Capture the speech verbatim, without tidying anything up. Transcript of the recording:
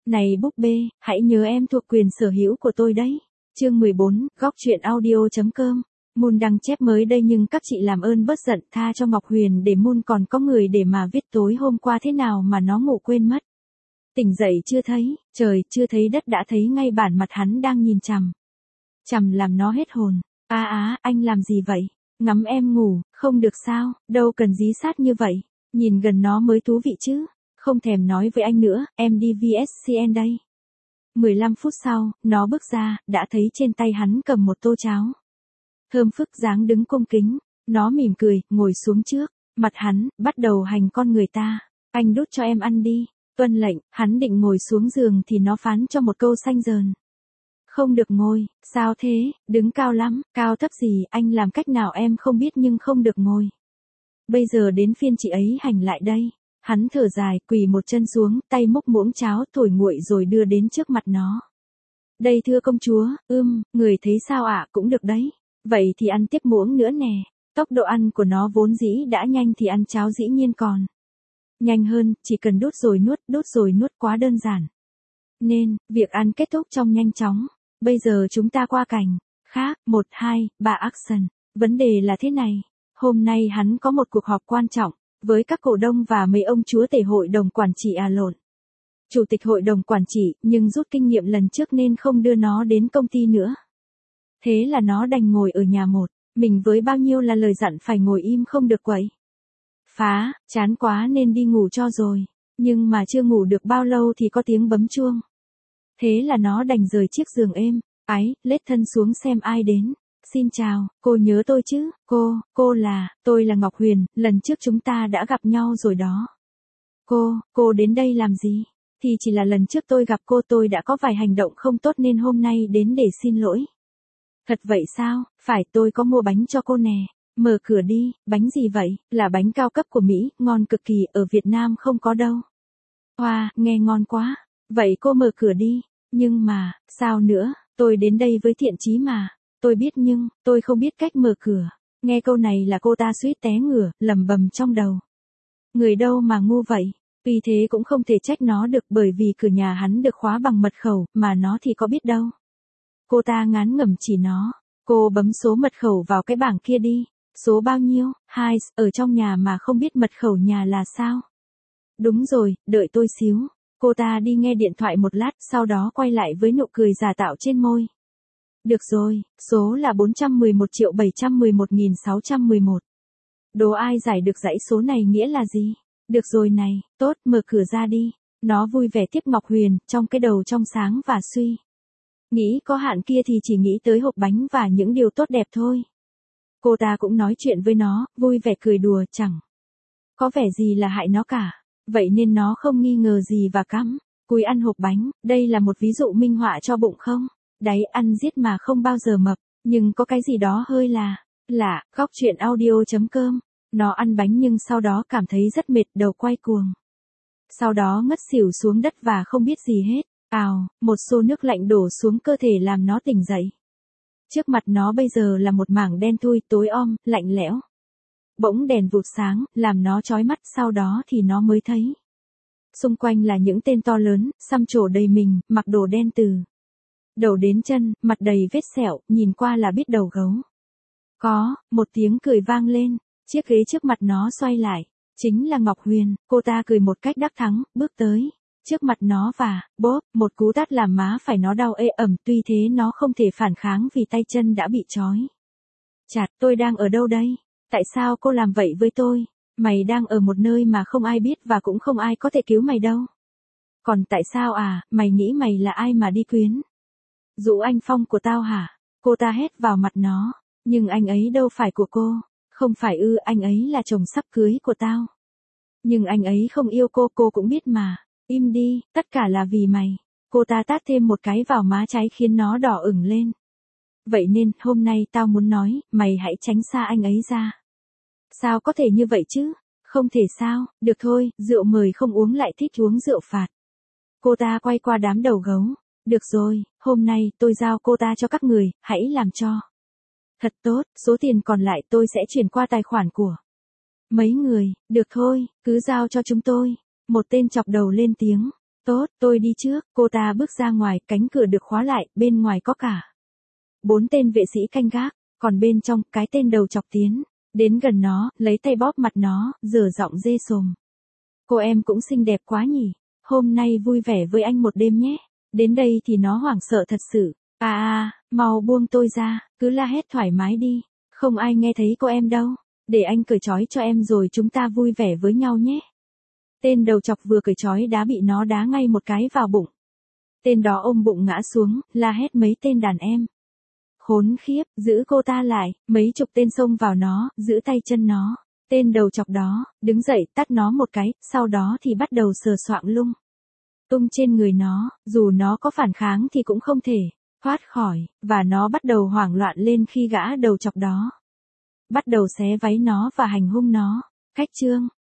Này búp bê, hãy nhớ em thuộc quyền sở hữu của tôi đấy. Chương mười bốn, góc truyện audio chấm com. Moon đăng chép mới đây nhưng các chị làm ơn bớt giận tha cho Ngọc Huyền để Moon còn có người để mà viết tối hôm qua thế nào mà nó ngủ quên mất. Tỉnh dậy chưa thấy, trời chưa thấy đất đã thấy ngay bản mặt hắn đang nhìn chằm. Chằm làm nó hết hồn. Á á, anh làm gì vậy? Ngắm em ngủ, không được sao, đâu cần dí sát như vậy. Nhìn gần nó mới thú vị chứ. Không thèm nói với anh nữa, em đi vê ét xê en đây. mười lăm phút sau, nó bước ra, đã thấy trên tay hắn cầm một tô cháo. Thơm phức dáng đứng cung kính, nó mỉm cười, ngồi xuống trước, mặt hắn, bắt đầu hành con người ta. Anh đút cho em ăn đi, tuân lệnh, hắn định ngồi xuống giường thì nó phán cho một câu xanh dờn. Không được ngồi, sao thế, đứng cao lắm, cao thấp gì, anh làm cách nào em không biết nhưng không được ngồi. Bây giờ đến phiên chị ấy hành lại đây. Hắn thở dài, quỳ một chân xuống, tay múc muỗng cháo thổi nguội rồi đưa đến trước mặt nó. Đây thưa công chúa, ưm, người thấy sao ạ, cũng được đấy. Vậy thì ăn tiếp muỗng nữa nè. Tốc độ ăn của nó vốn dĩ đã nhanh thì ăn cháo dĩ nhiên còn nhanh hơn, chỉ cần đút rồi nuốt, đút rồi nuốt quá đơn giản. Nên, việc ăn kết thúc trong nhanh chóng. Bây giờ chúng ta qua cảnh khác, một, hai, ba action. Vấn đề là thế này. Hôm nay hắn có một cuộc họp quan trọng. Với các cổ đông và mấy ông chúa tể hội đồng quản trị à lộn. Chủ tịch hội đồng quản trị, nhưng rút kinh nghiệm lần trước nên không đưa nó đến công ty nữa. Thế là nó đành ngồi ở nhà một, mình với bao nhiêu là lời dặn phải ngồi im không được quậy. Phá, chán quá nên đi ngủ cho rồi. Nhưng mà chưa ngủ được bao lâu thì có tiếng bấm chuông. Thế là nó đành rời chiếc giường êm, ái, lết thân xuống xem ai đến. Xin chào, cô nhớ tôi chứ, cô, cô là, tôi là Ngọc Huyền, lần trước chúng ta đã gặp nhau rồi đó. Cô, cô đến đây làm gì? Thì chỉ là lần trước tôi gặp cô tôi đã có vài hành động không tốt nên hôm nay đến để xin lỗi. Thật vậy sao, phải tôi có mua bánh cho cô nè, mở cửa đi, bánh gì vậy, là bánh cao cấp của Mỹ, ngon cực kỳ, ở Việt Nam không có đâu. Wow, nghe ngon quá, vậy cô mở cửa đi, nhưng mà, sao nữa, tôi đến đây với thiện chí mà. Tôi biết nhưng, tôi không biết cách mở cửa. Nghe câu này là cô ta suýt té ngửa, lầm bầm trong đầu. Người đâu mà ngu vậy. Vì thế cũng không thể trách nó được bởi vì cửa nhà hắn được khóa bằng mật khẩu, mà nó thì có biết đâu. Cô ta ngán ngẩm chỉ nó. Cô bấm số mật khẩu vào cái bảng kia đi. Số bao nhiêu? Hai, ở trong nhà mà không biết mật khẩu nhà là sao? Đúng rồi, đợi tôi xíu. Cô ta đi nghe điện thoại một lát, sau đó quay lại với nụ cười giả tạo trên môi. Được rồi, số là bốn trăm mười một triệu bảy trăm mười một nghìn sáu trăm mười một. Đố ai giải được dãy số này nghĩa là gì? Được rồi này, tốt, mở cửa ra đi. Nó vui vẻ tiếp Ngọc Huyền, trong cái đầu trong sáng và suy. Nghĩ có hạn kia thì chỉ nghĩ tới hộp bánh và những điều tốt đẹp thôi. Cô ta cũng nói chuyện với nó, vui vẻ cười đùa, chẳng có vẻ gì là hại nó cả. Vậy nên nó không nghi ngờ gì và cắm cúi ăn hộp bánh. Đây là một ví dụ minh họa cho bụng không? Đáy ăn giết mà không bao giờ mập, nhưng có cái gì đó hơi là lạ. Góc truyện audio chấm com. Nó ăn bánh nhưng sau đó cảm thấy rất mệt, đầu quay cuồng. Sau đó ngất xỉu xuống đất và không biết gì hết. Ào, một xô nước lạnh đổ xuống cơ thể làm nó tỉnh dậy. Trước mặt nó bây giờ là một mảng đen thui, tối om, lạnh lẽo. Bỗng đèn vụt sáng, làm nó chói mắt, sau đó thì nó mới thấy. Xung quanh là những tên to lớn, xăm trổ đầy mình, mặc đồ đen từ đầu đến chân, mặt đầy vết sẹo, nhìn qua là biết đầu gấu. Có, một tiếng cười vang lên, chiếc ghế trước mặt nó xoay lại, chính là Ngọc Huyền, cô ta cười một cách đắc thắng, bước tới, trước mặt nó và, bốp, một cú tát làm má phải nó đau ê ẩm, tuy thế nó không thể phản kháng vì tay chân đã bị trói. Chạt, tôi đang ở đâu đây? Tại sao cô làm vậy với tôi? Mày đang ở một nơi mà không ai biết và cũng không ai có thể cứu mày đâu. Còn tại sao à, mày nghĩ mày là ai mà đi quyến dụ anh Phong của tao hả? Cô ta hét vào mặt nó. Nhưng anh ấy đâu phải của cô. Không phải ư, anh ấy là chồng sắp cưới của tao. Nhưng anh ấy không yêu cô, cô cũng biết mà. Im đi, tất cả là vì mày. Cô ta tát thêm một cái vào má trái khiến nó đỏ ửng lên. Vậy nên, hôm nay tao muốn nói, mày hãy tránh xa anh ấy ra. Sao có thể như vậy chứ? Không thể sao, được thôi, rượu mời không uống lại thích uống rượu phạt. Cô ta quay qua đám đầu gấu. Được rồi, hôm nay tôi giao cô ta cho các người, hãy làm cho thật tốt, số tiền còn lại tôi sẽ chuyển qua tài khoản của mấy người, được thôi, cứ giao cho chúng tôi. Một tên chọc đầu lên tiếng, Tốt, tôi đi trước, cô ta bước ra ngoài, cánh cửa được khóa lại, bên ngoài có cả bốn tên vệ sĩ canh gác, còn bên trong, cái tên đầu chọc tiến đến gần nó, lấy tay bóp mặt nó, rửa giọng dê sồm. Cô em cũng xinh đẹp quá nhỉ, hôm nay vui vẻ với anh một đêm nhé. Đến đây thì nó hoảng sợ thật sự. À à, mau buông tôi ra, cứ la hét thoải mái đi, không ai nghe thấy cô em đâu. Để anh cởi trói cho em rồi chúng ta vui vẻ với nhau nhé. Tên đầu chọc vừa cởi trói đã bị nó đá ngay một cái vào bụng. Tên đó ôm bụng ngã xuống, la hét mấy tên đàn em. Khốn khiếp, giữ cô ta lại, mấy chục tên xông vào nó, giữ tay chân nó. Tên đầu chọc đó, đứng dậy tát nó một cái, sau đó thì bắt đầu sờ soạng lung tung trên người nó, dù nó có phản kháng thì cũng không thể thoát khỏi, và nó bắt đầu hoảng loạn lên khi gã đầu chọc đó bắt đầu xé váy nó và hành hung nó. Cách chương